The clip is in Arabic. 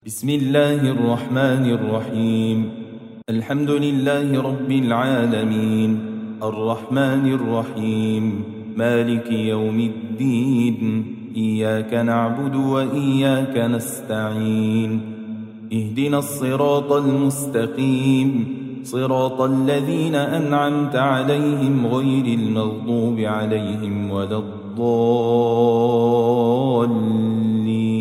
بسم الله الرحمن الرحيم. الحمد لله رب العالمين، الرحمن الرحيم، مالك يوم الدين. إياك نعبد وإياك نستعين. اهدنا الصراط المستقيم، صراط الذين أنعمت عليهم غير المغضوب عليهم ولا الضالين.